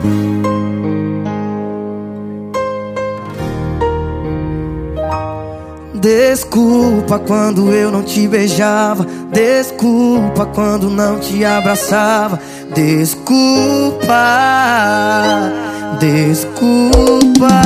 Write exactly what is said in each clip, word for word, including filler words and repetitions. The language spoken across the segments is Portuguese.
Desculpa quando eu não te beijava, desculpa quando não te abraçava. Desculpa, desculpa.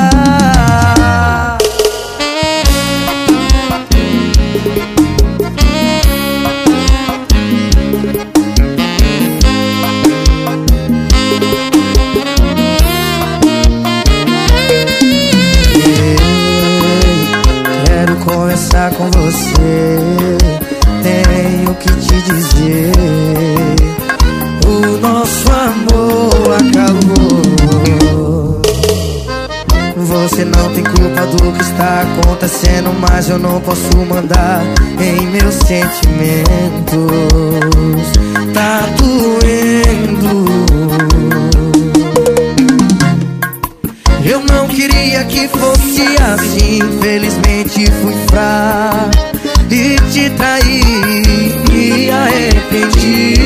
Conversar com você, tenho que te dizer: o nosso amor acabou. Você não tem culpa do que está acontecendo, mas eu não posso mandar em meus sentimentos. Tá doendo. Eu não queria que fosse assim, infelizmente fui fraco e te traí, me arrependi.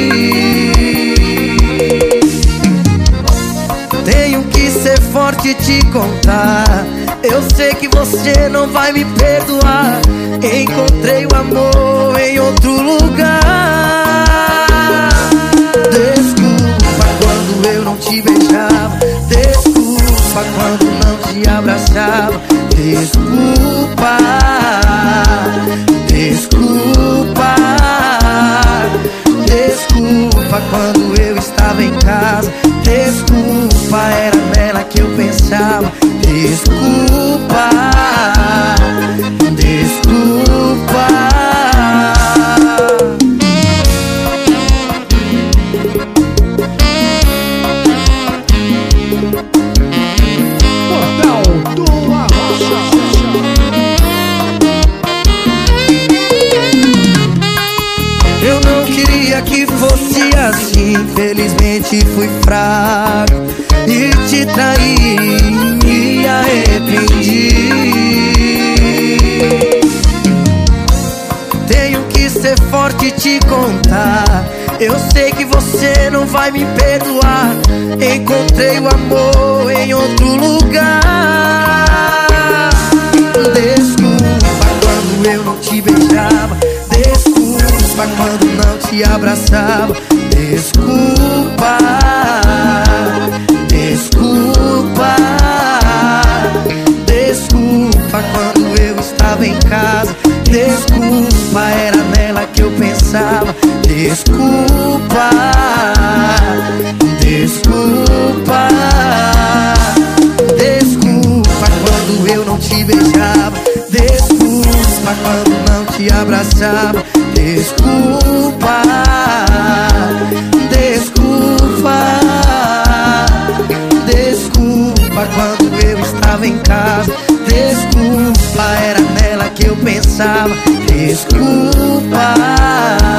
Tenho que ser forte e te contar, eu sei que você não vai me perdoar. Encontrei o amor em outro lugar. Desculpa quando eu não te beijava, desculpa quando não te abraçava. Desculpa, desculpa, desculpa quando eu estava em casa. Desculpa, era nela que eu pensava. Desculpa, desculpa. Eu não queria que fosse assim, infelizmente fui fraco e te traí, me arrependi. Tenho que ser forte e te contar, eu sei que você não vai me perdoar. Encontrei o amor em outro lugar. Desculpa quando eu não te beijava, desculpa quando não te abraçava. Desculpa, desculpa, desculpa quando eu estava em casa. Desculpa, era nela que eu pensava. Desculpa, desculpa, desculpa quando eu não te beijava, desculpa quando não te abraçava. Desculpa, desculpa, desculpa quando eu estava em casa. Desculpa, era nela que eu pensava. Desculpa.